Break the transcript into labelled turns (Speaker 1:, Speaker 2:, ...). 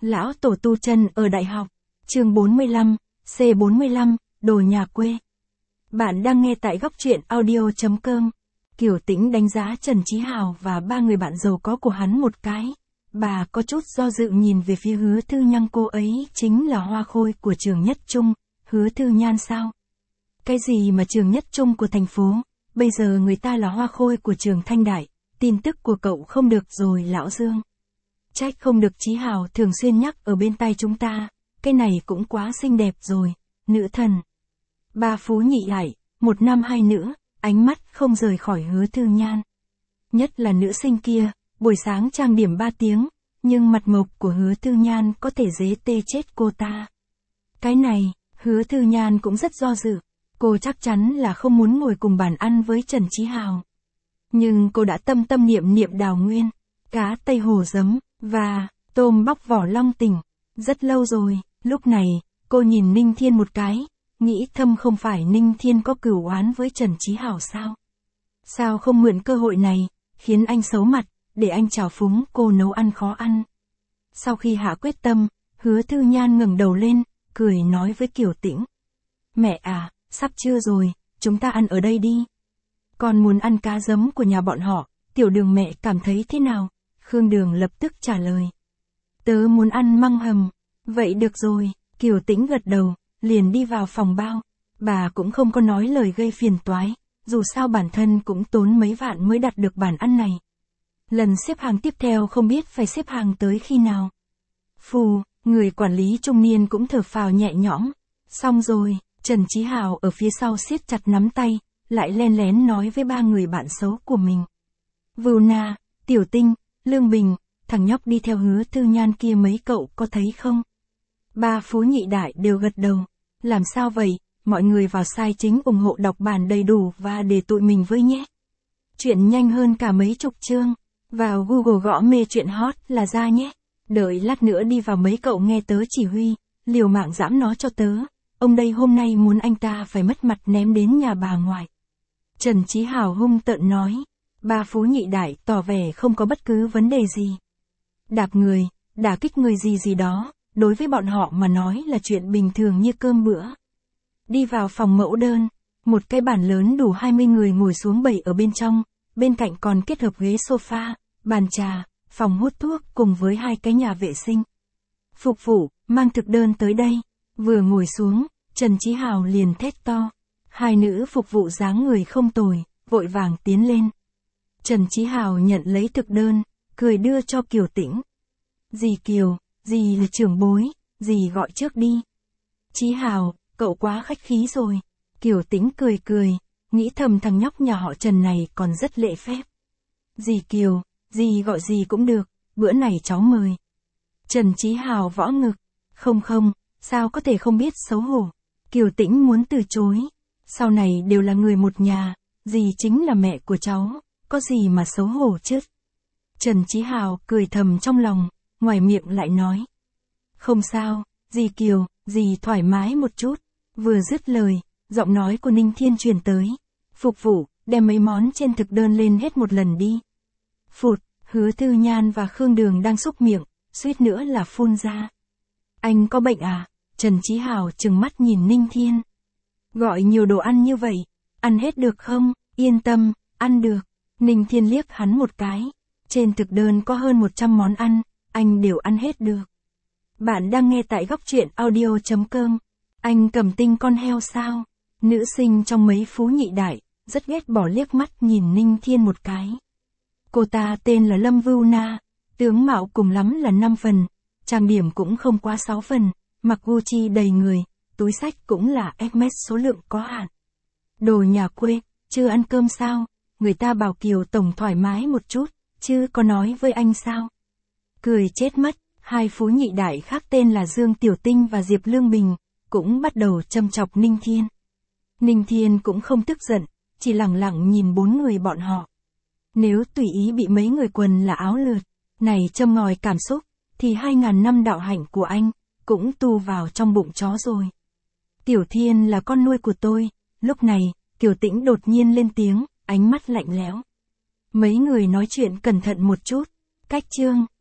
Speaker 1: Lão Tổ tu chân ở đại học. Chương 45, C45, đồ nhà quê. Bạn đang nghe tại góc truyện audio.com. Kiều Tĩnh đánh giá Trần Chí Hào và ba người bạn giàu có của hắn một cái. Bà có chút do dự nhìn về phía Hứa Thư Nhan, cô ấy chính là hoa khôi của trường Nhất Trung. Hứa Thư Nhan sao? Cái gì mà trường Nhất Trung của thành phố, bây giờ người ta là hoa khôi của trường Thanh Đại, tin tức của cậu không được rồi lão Dương. Trách không được Chí Hào thường xuyên nhắc ở bên tai chúng ta, cái này cũng quá xinh đẹp rồi, nữ thần. Ba phú nhị đại, một nam hai nữ, ánh mắt không rời khỏi Hứa Thư Nhan. Nhất là nữ sinh kia, buổi sáng trang điểm 3 tiếng, nhưng mặt mộc của Hứa Thư Nhan có thể dế tê chết cô ta. Cái này, Hứa Thư Nhan cũng rất do dự, cô chắc chắn là không muốn ngồi cùng bàn ăn với Trần Chí Hào. Nhưng cô đã tâm tâm niệm niệm đào nguyên, cá tây hồ giấm, và tôm bóc vỏ long tình. Rất lâu rồi, lúc này, cô nhìn Ninh Thiên một cái, nghĩ thầm không phải Ninh Thiên có cửu oán với Trần Chí Hào sao? Sao không mượn cơ hội này, khiến anh xấu mặt, để anh trào phúng cô nấu ăn khó ăn. Sau khi hạ quyết tâm, Hứa Thư Nhan ngẩng đầu lên, cười nói với Kiều Tĩnh. Mẹ à, sắp trưa rồi, chúng ta ăn ở đây đi. Con muốn ăn cá giấm của nhà bọn họ, Tiểu Đường mẹ cảm thấy thế nào? Khương Đường lập tức trả lời. Tớ muốn ăn măng hầm. Vậy được rồi, Kiều Tĩnh gật đầu, liền đi vào phòng bao. Bà cũng không có nói lời gây phiền toái, dù sao bản thân cũng tốn mấy vạn mới đặt được bàn ăn này. Lần xếp hàng tiếp theo không biết phải xếp hàng tới khi nào. Phù, người quản lý trung niên cũng thở phào nhẹ nhõm. Xong rồi, Trần Chí Hào ở phía sau siết chặt nắm tay, lại len lén nói với ba người bạn xấu của mình. Vưu Na, Tiểu Tinh, Lương Bình, thằng nhóc đi theo Hứa Thư Nhan kia mấy cậu có thấy không? Ba phú nhị đại đều gật đầu. Làm sao vậy, mọi người vào sai chính ủng hộ đọc bản đầy đủ và để tụi mình với nhé. Chuyện nhanh hơn cả mấy chục chương. Vào Google gõ mê chuyện hot là ra nhé. Đợi lát nữa đi vào mấy cậu nghe tớ chỉ huy, liều mạng giãm nó cho tớ. Ông đây hôm nay muốn anh ta phải mất mặt ném đến nhà bà ngoại. Trần Chí Hào hung tợn nói. Ba phú nhị đại tỏ vẻ không có bất cứ vấn đề gì. Đạp người, đả kích người gì đó, đối với bọn họ mà nói là chuyện bình thường như cơm bữa. Đi vào phòng mẫu đơn, một cái bàn lớn đủ 20 người ngồi xuống bày ở bên trong, bên cạnh còn kết hợp ghế sofa, bàn trà, phòng hút thuốc cùng với 2 cái nhà vệ sinh. Phục vụ, mang thực đơn tới đây. Vừa ngồi xuống, Trần Chí Hào liền thét to. 2 nữ phục vụ dáng người không tồi, vội vàng tiến lên. Trần Chí Hào nhận lấy thực đơn, cười đưa cho Kiều Tĩnh. Dì Kiều, dì là trưởng bối, dì gọi trước đi. Chí Hào, cậu quá khách khí rồi. Kiều Tĩnh cười, nghĩ thầm thằng nhóc nhà họ Trần này còn rất lễ phép. Dì Kiều, dì gọi gì cũng được, bữa này cháu mời. Trần Chí Hào võ ngực. Không, sao có thể không biết xấu hổ. Kiều Tĩnh muốn từ chối. Sau này đều là người một nhà, dì chính là mẹ của cháu, có gì mà xấu hổ chứ. Trần Chí Hào cười thầm trong lòng, ngoài miệng lại nói. Không sao, dì Kiều, dì thoải mái một chút. Vừa dứt lời, giọng nói của Ninh Thiên truyền tới. Phục vụ, đem mấy món trên thực đơn lên hết một lần đi. Phụt, Hứa Thư Nhan và Khương Đường đang xúc miệng, suýt nữa là phun ra. Anh có bệnh à? Trần Chí Hào trừng mắt nhìn Ninh Thiên. Gọi nhiều đồ ăn như vậy, ăn hết được không? Yên tâm, ăn được. Ninh Thiên liếc hắn một cái. Trên thực đơn có hơn 100 món ăn, anh đều ăn hết được. Bạn đang nghe tại góc truyện audio.com. Anh cầm tinh con heo sao? Nữ sinh trong mấy phú nhị đại, rất ghét bỏ liếc mắt nhìn Ninh Thiên một cái. Cô ta tên là Lâm Vưu Na, tướng mạo cùng lắm là 5 phần, trang điểm cũng không quá 6 phần, mặc Gucci đầy người, túi xách cũng là Hermes số lượng có hạn. Đồ nhà quê, chưa ăn cơm sao? Người ta bảo Kiều tổng thoải mái một chút, chứ có nói với anh sao? Cười chết mất, 2 phú nhị đại khác tên là Dương Tiểu Tinh và Diệp Lương Bình, cũng bắt đầu châm chọc Ninh Thiên. Ninh Thiên cũng không tức giận, chỉ lẳng lặng nhìn 4 người bọn họ. Nếu tùy ý bị mấy người quần là áo lượt, này châm ngòi cảm xúc, thì 2000 năm đạo hạnh của anh, cũng tu vào trong bụng chó rồi. Tiểu Thiên là con nuôi của tôi. Lúc này, Kiều Tĩnh đột nhiên lên tiếng, ánh mắt lạnh lẽo. Mấy người nói chuyện cẩn thận một chút. Cách chương.